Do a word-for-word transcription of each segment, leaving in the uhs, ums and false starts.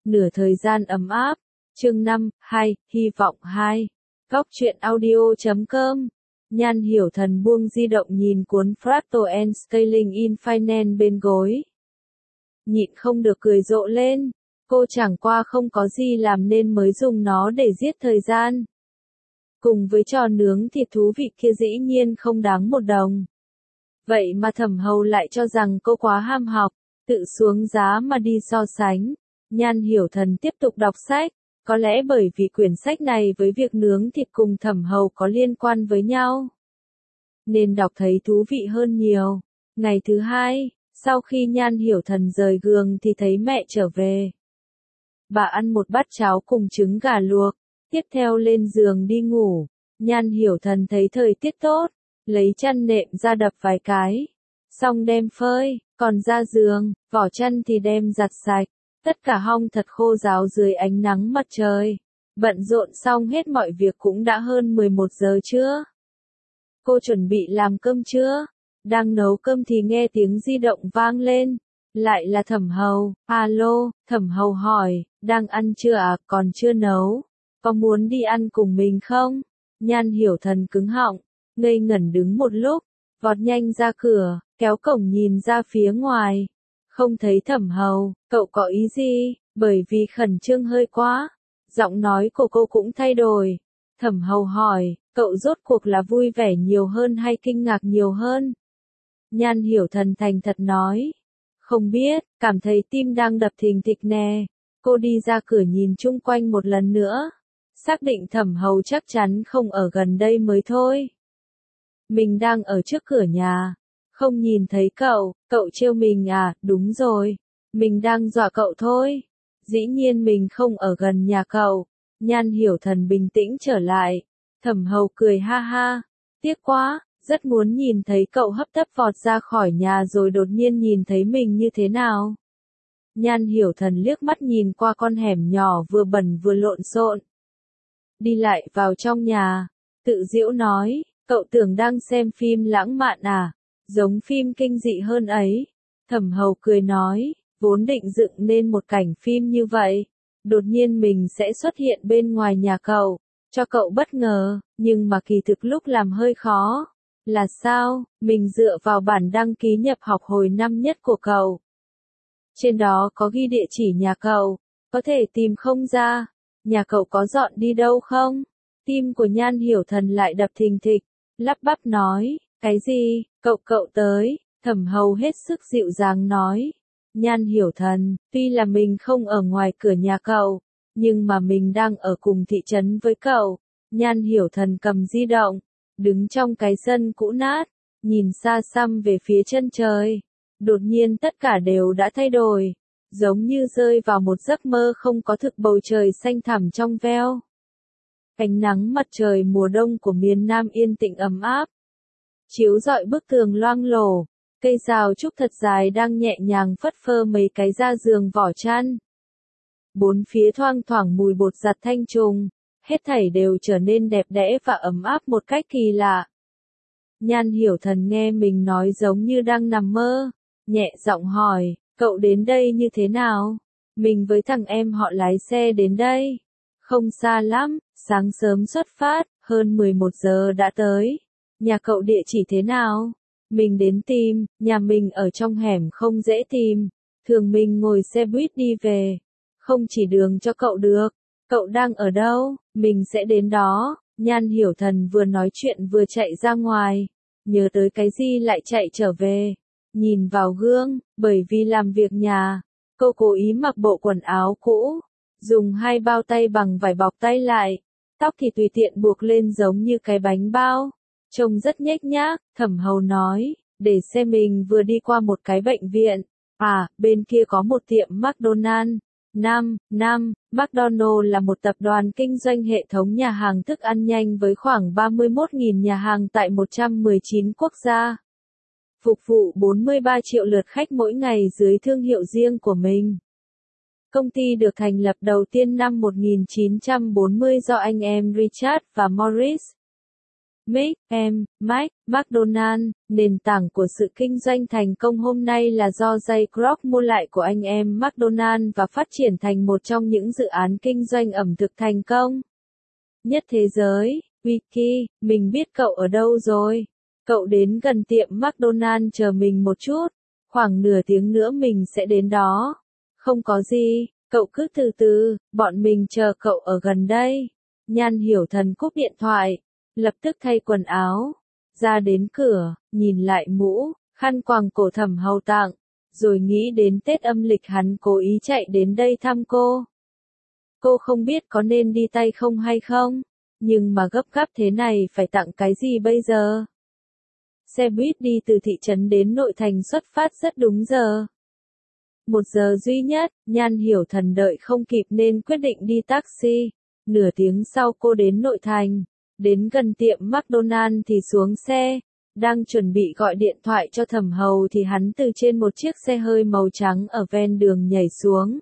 Nửa thời gian ấm áp. Chương năm, hai, hy vọng hai. Góc truyện audio chấm com. Nhan Hiểu Thần buông di động nhìn cuốn Fractal and Scaling in Finance bên gối. Nhịn không được cười rộ lên. Cô chẳng qua không có gì làm nên mới dùng nó để giết thời gian. Cùng với trò nướng thịt thú vị kia dĩ nhiên không đáng một đồng. Vậy mà Thẩm Hầu lại cho rằng cô quá ham học, tự xuống giá mà đi so sánh. Nhan Hiểu Thần tiếp tục đọc sách, có lẽ bởi vì quyển sách này với việc nướng thịt cùng Thẩm Hầu có liên quan với nhau, nên đọc thấy thú vị hơn nhiều. Ngày thứ hai, sau khi Nhan Hiểu Thần rời giường thì thấy mẹ trở về. Bà ăn một bát cháo cùng trứng gà luộc, tiếp theo lên giường đi ngủ. Nhan Hiểu Thần thấy thời tiết tốt, lấy chăn nệm ra đập vài cái, xong đem phơi, còn ra giường, vỏ chăn thì đem giặt sạch. Tất cả hong thật khô ráo dưới ánh nắng mặt trời. Bận rộn xong hết mọi việc cũng đã hơn mười một giờ trưa. Cô chuẩn bị làm cơm trưa. Đang nấu cơm thì nghe tiếng di động vang lên. Lại là Thẩm Hầu. Alo, Thẩm Hầu hỏi, đang ăn chưa à, còn chưa nấu. Có muốn đi ăn cùng mình không? Nhan Hiểu Thần cứng họng, ngây ngẩn đứng một lúc, vọt nhanh ra cửa, kéo cổng nhìn ra phía ngoài. Không thấy Thẩm Hầu, cậu có ý gì? Bởi vì khẩn trương hơi quá. Giọng nói của cô cũng thay đổi. Thẩm Hầu hỏi, cậu rốt cuộc là vui vẻ nhiều hơn hay kinh ngạc nhiều hơn? Nhan Hiểu Thần thành thật nói. Không biết, cảm thấy tim đang đập thình thịch nè. Cô đi ra cửa nhìn chung quanh một lần nữa. Xác định Thẩm Hầu chắc chắn không ở gần đây mới thôi. Mình đang ở trước cửa nhà. Không nhìn thấy cậu, cậu trêu mình à, đúng rồi. Mình đang dọa cậu thôi. Dĩ nhiên mình không ở gần nhà cậu. Nhan Hiểu Thần bình tĩnh trở lại. Thẩm Hầu cười ha ha. Tiếc quá, rất muốn nhìn thấy cậu hấp tấp vọt ra khỏi nhà rồi đột nhiên nhìn thấy mình như thế nào. Nhan Hiểu Thần liếc mắt nhìn qua con hẻm nhỏ vừa bẩn vừa lộn xộn. Đi lại vào trong nhà. Tự giễu nói, cậu tưởng đang xem phim lãng mạn à? Giống phim kinh dị hơn ấy. Thẩm Hầu cười nói, vốn định dựng nên một cảnh phim như vậy. Đột nhiên mình sẽ xuất hiện bên ngoài nhà cậu, cho cậu bất ngờ, nhưng mà kỳ thực lúc làm hơi khó. Là sao? Mình dựa vào bản đăng ký nhập học hồi năm nhất của cậu. Trên đó có ghi địa chỉ nhà cậu, có thể tìm không ra. Nhà cậu có dọn đi đâu không? Tim của Nhan Hiểu Thần lại đập thình thịch, lắp bắp nói, cái gì? Cậu cậu tới, Thẩm Hầu hết sức dịu dàng nói. Nhan Hiểu Thần, tuy là mình không ở ngoài cửa nhà cậu, nhưng mà mình đang ở cùng thị trấn với cậu. Nhan Hiểu Thần cầm di động, đứng trong cái sân cũ nát, nhìn xa xăm về phía chân trời. Đột nhiên tất cả đều đã thay đổi, giống như rơi vào một giấc mơ không có thực, bầu trời xanh thẳm trong veo. Ánh nắng mặt trời mùa đông của miền Nam yên tĩnh ấm áp, chiếu rọi bức tường loang lổ, cây rào trúc thật dài đang nhẹ nhàng phất phơ mấy cái da giường vỏ chăn. Bốn phía thoang thoảng mùi bột giặt thanh trùng, hết thảy đều trở nên đẹp đẽ và ấm áp một cách kỳ lạ. Nhan Hiểu Thần nghe mình nói giống như đang nằm mơ, nhẹ giọng hỏi, cậu đến đây như thế nào? Mình với thằng em họ lái xe đến đây. Không xa lắm, sáng sớm xuất phát, hơn mười một giờ đã tới. Nhà cậu địa chỉ thế nào? Mình đến tìm, nhà mình ở trong hẻm không dễ tìm. Thường mình ngồi xe buýt đi về. Không chỉ đường cho cậu được. Cậu đang ở đâu? Mình sẽ đến đó. Nhan Hiểu Thần vừa nói chuyện vừa chạy ra ngoài. Nhớ tới cái gì lại chạy trở về. Nhìn vào gương, bởi vì làm việc nhà, cô cố ý mặc bộ quần áo cũ. Dùng hai bao tay bằng vải bọc tay lại. Tóc thì tùy tiện buộc lên giống như cái bánh bao. Trông rất nhếch nhác. Thẩm Hầu nói, để xe mình vừa đi qua một cái bệnh viện. À, bên kia có một tiệm McDonald's. Nam, Nam, McDonald's là một tập đoàn kinh doanh hệ thống nhà hàng thức ăn nhanh với khoảng ba mươi mốt nghìn nhà hàng tại một trăm mười chín quốc gia. Phục vụ bốn mươi ba triệu lượt khách mỗi ngày dưới thương hiệu riêng của mình. Công ty được thành lập đầu tiên năm một nghìn chín trăm bốn mươi do anh em Richard và Morris Mick, em, Mike, McDonald, nền tảng của sự kinh doanh thành công hôm nay là do Jay Kroc mua lại của anh em McDonald và phát triển thành một trong những dự án kinh doanh ẩm thực thành công nhất thế giới. Wiki, mình biết cậu ở đâu rồi. Cậu đến gần tiệm McDonald chờ mình một chút. Khoảng nửa tiếng nữa mình sẽ đến đó. Không có gì, cậu cứ từ từ, bọn mình chờ cậu ở gần đây. Nhan Hiểu Thần cúp điện thoại, lập tức thay quần áo, ra đến cửa, nhìn lại mũ, khăn quàng cổ Thẩm Hầu tặng, rồi nghĩ đến Tết âm lịch hắn cố ý chạy đến đây thăm cô. Cô không biết có nên đi tay không hay không, nhưng mà gấp gáp thế này phải tặng cái gì bây giờ? Xe buýt đi từ thị trấn đến nội thành xuất phát rất đúng giờ. Một giờ duy nhất, Nhan Hiểu Thần đợi không kịp nên quyết định đi taxi. Nửa tiếng sau cô đến nội thành, đến gần tiệm McDonald thì xuống xe, đang chuẩn bị gọi điện thoại cho Thẩm Hầu thì hắn từ trên một chiếc xe hơi màu trắng ở ven đường nhảy xuống.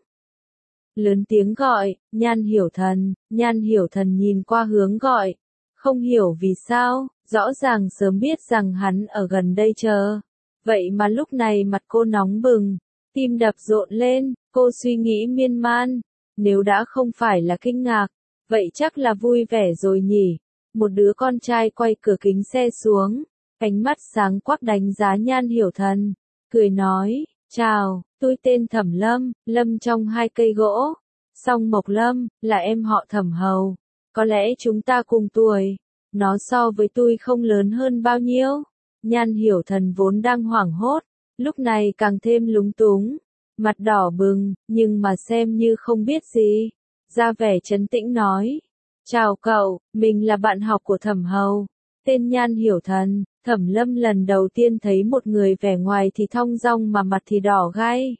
Lớn tiếng gọi, Nhan Hiểu Thần, Nhan Hiểu Thần nhìn qua hướng gọi, không hiểu vì sao, rõ ràng sớm biết rằng hắn ở gần đây chờ. Vậy mà lúc này mặt cô nóng bừng, tim đập rộn lên, cô suy nghĩ miên man, nếu đã không phải là kinh ngạc, vậy chắc là vui vẻ rồi nhỉ. Một đứa con trai quay cửa kính xe xuống, ánh mắt sáng quắc đánh giá Nhan Hiểu Thần, cười nói, chào, tôi tên Thẩm Lâm, Lâm trong hai cây gỗ, Song Mộc Lâm, là em họ Thẩm Hầu, có lẽ chúng ta cùng tuổi, nó so với tôi không lớn hơn bao nhiêu. Nhan Hiểu Thần vốn đang hoảng hốt, lúc này càng thêm lúng túng, mặt đỏ bừng, nhưng mà xem như không biết gì, ra vẻ trấn tĩnh nói, chào cậu, mình là bạn học của Thẩm Hầu, tên Nhan Hiểu Thần. Thẩm Lâm lần đầu tiên thấy một người vẻ ngoài thì thong dong mà mặt thì đỏ gai.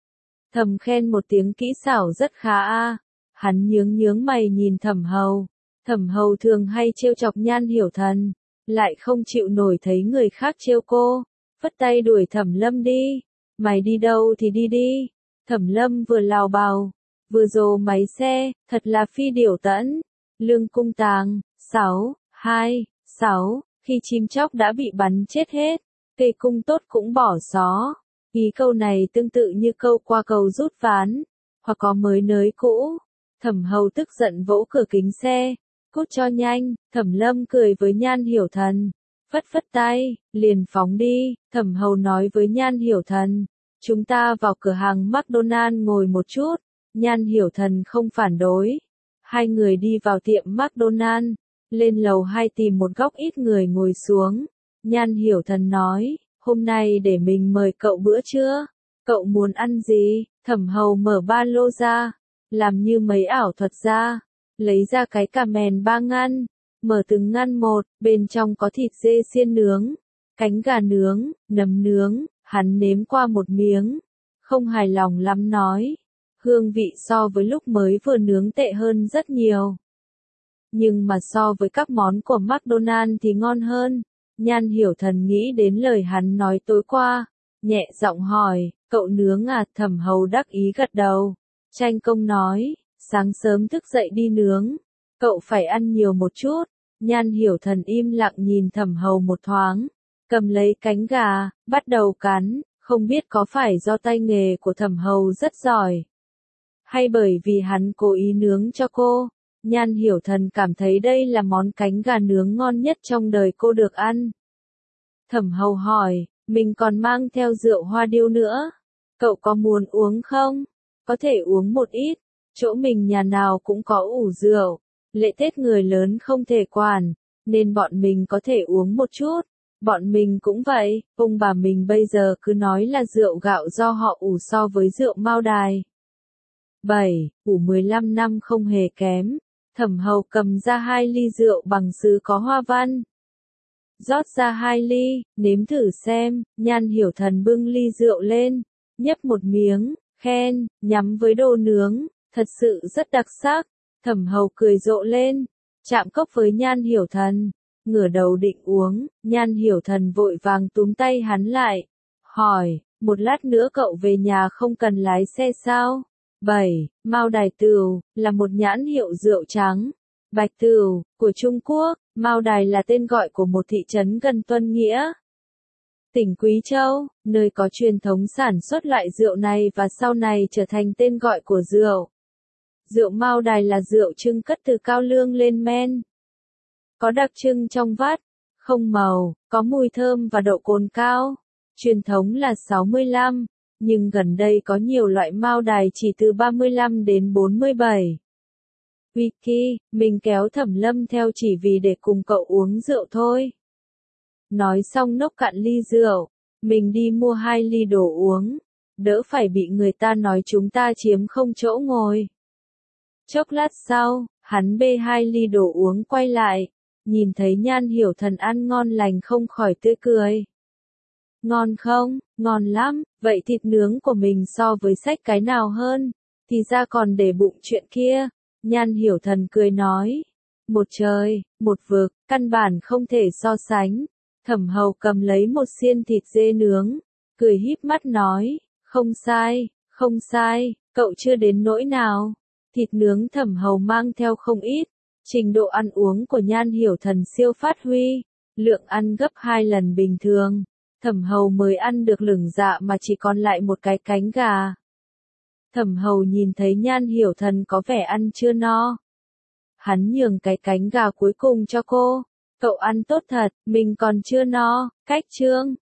Thầm khen một tiếng kỹ xảo rất khá a. Hắn nhướng nhướng mày nhìn Thẩm Hầu. Thẩm Hầu thường hay trêu chọc Nhan Hiểu Thần, lại không chịu nổi thấy người khác trêu cô, phất tay đuổi Thẩm Lâm đi. Mày đi đâu thì đi đi. Thẩm Lâm vừa lào bào, vừa rồ máy xe, thật là phi điểu tẫn. Lương Cung Tàng, sáu, hai, sáu. Khi chim chóc đã bị bắn chết hết, cây cung tốt cũng bỏ xó. Ý câu này tương tự như câu qua cầu rút ván, hoặc có mới nới cũ. Thẩm Hầu tức giận vỗ cửa kính xe, cút cho nhanh. Thẩm Lâm cười với Nhan Hiểu Thần, phất phất tay, liền phóng đi. Thẩm Hầu nói với Nhan Hiểu Thần, chúng ta vào cửa hàng McDonald ngồi một chút. Nhan Hiểu Thần không phản đối. Hai người đi vào tiệm McDonald. Lên lầu hai tìm một góc ít người ngồi xuống. Nhan Hiểu Thần nói, hôm nay để mình mời cậu bữa trưa. Cậu muốn ăn gì? Thẩm Hầu mở ba lô ra, làm như mấy ảo thuật ra, lấy ra cái cà mèn ba ngăn, mở từng ngăn một, bên trong có thịt dê xiên nướng, cánh gà nướng, nấm nướng. Hắn nếm qua một miếng, không hài lòng lắm nói, hương vị so với lúc mới vừa nướng tệ hơn rất nhiều. Nhưng mà so với các món của McDonald thì ngon hơn. Nhan Hiểu Thần nghĩ đến lời hắn nói tối qua, nhẹ giọng hỏi, cậu nướng à? Thẩm Hầu đắc ý gật đầu. Tranh công nói, sáng sớm thức dậy đi nướng, cậu phải ăn nhiều một chút. Nhan Hiểu Thần im lặng nhìn Thẩm Hầu một thoáng, cầm lấy cánh gà, bắt đầu cắn, không biết có phải do tay nghề của Thẩm Hầu rất giỏi, hay bởi vì hắn cố ý nướng cho cô. Nhan Hiểu Thần cảm thấy đây là món cánh gà nướng ngon nhất trong đời cô được ăn. Thẩm Hầu hỏi, mình còn mang theo rượu hoa điêu nữa. Cậu có muốn uống không? Có thể uống một ít. Chỗ mình nhà nào cũng có ủ rượu. Lễ Tết người lớn không thể quản, nên bọn mình có thể uống một chút. Bọn mình cũng vậy, ông bà mình bây giờ cứ nói là rượu gạo do họ ủ so với rượu Mao Đài. bảy. Ủ mười lăm năm không hề kém. Thẩm Hầu cầm ra hai ly rượu bằng sứ có hoa văn. Rót ra hai ly, nếm thử xem. Nhan Hiểu Thần bưng ly rượu lên, nhấp một miếng, khen, nhắm với đồ nướng, thật sự rất đặc sắc. Thẩm Hầu cười rộ lên, chạm cốc với Nhan Hiểu Thần, ngửa đầu định uống. Nhan Hiểu Thần vội vàng túm tay hắn lại, hỏi, một lát nữa cậu về nhà không cần lái xe sao? bảy. Mao Đài Tửu là một nhãn hiệu rượu trắng, bạch tửu của Trung Quốc, Mao Đài là tên gọi của một thị trấn gần Tuân Nghĩa, tỉnh Quý Châu, nơi có truyền thống sản xuất loại rượu này và sau này trở thành tên gọi của rượu. Rượu Mao Đài là rượu trưng cất từ cao lương lên men. Có đặc trưng trong vắt, không màu, có mùi thơm và độ cồn cao. Truyền thống là sáu mươi lăm, nhưng gần đây có nhiều loại Mao Đài chỉ từ ba mươi lăm đến bốn mươi bảy. Wiki, mình kéo Thẩm Lâm theo chỉ vì để cùng cậu uống rượu thôi. Nói xong nốc cạn ly rượu, mình đi mua hai ly đồ uống, đỡ phải bị người ta nói chúng ta chiếm không chỗ ngồi. Chốc lát sau, hắn bê hai ly đồ uống quay lại, nhìn thấy Nhan Hiểu Thần ăn ngon lành không khỏi tươi cười. Ngon không? Ngon lắm, vậy thịt nướng của mình so với sách cái nào hơn? Thì ra còn để bụng chuyện kia. Nhan Hiểu Thần cười nói. Một trời, một vực, căn bản không thể so sánh. Thẩm Hầu cầm lấy một xiên thịt dê nướng, cười híp mắt nói, không sai, không sai, cậu chưa đến nỗi nào. Thịt nướng Thẩm Hầu mang theo không ít, trình độ ăn uống của Nhan Hiểu Thần siêu phát huy, lượng ăn gấp hai lần bình thường. Thẩm Hầu mới ăn được lửng dạ mà chỉ còn lại một cái cánh gà. Thẩm Hầu nhìn thấy Nhan Hiểu Thần có vẻ ăn chưa no. Hắn nhường cái cánh gà cuối cùng cho cô. Cậu ăn tốt thật, mình còn chưa no. Cách chương.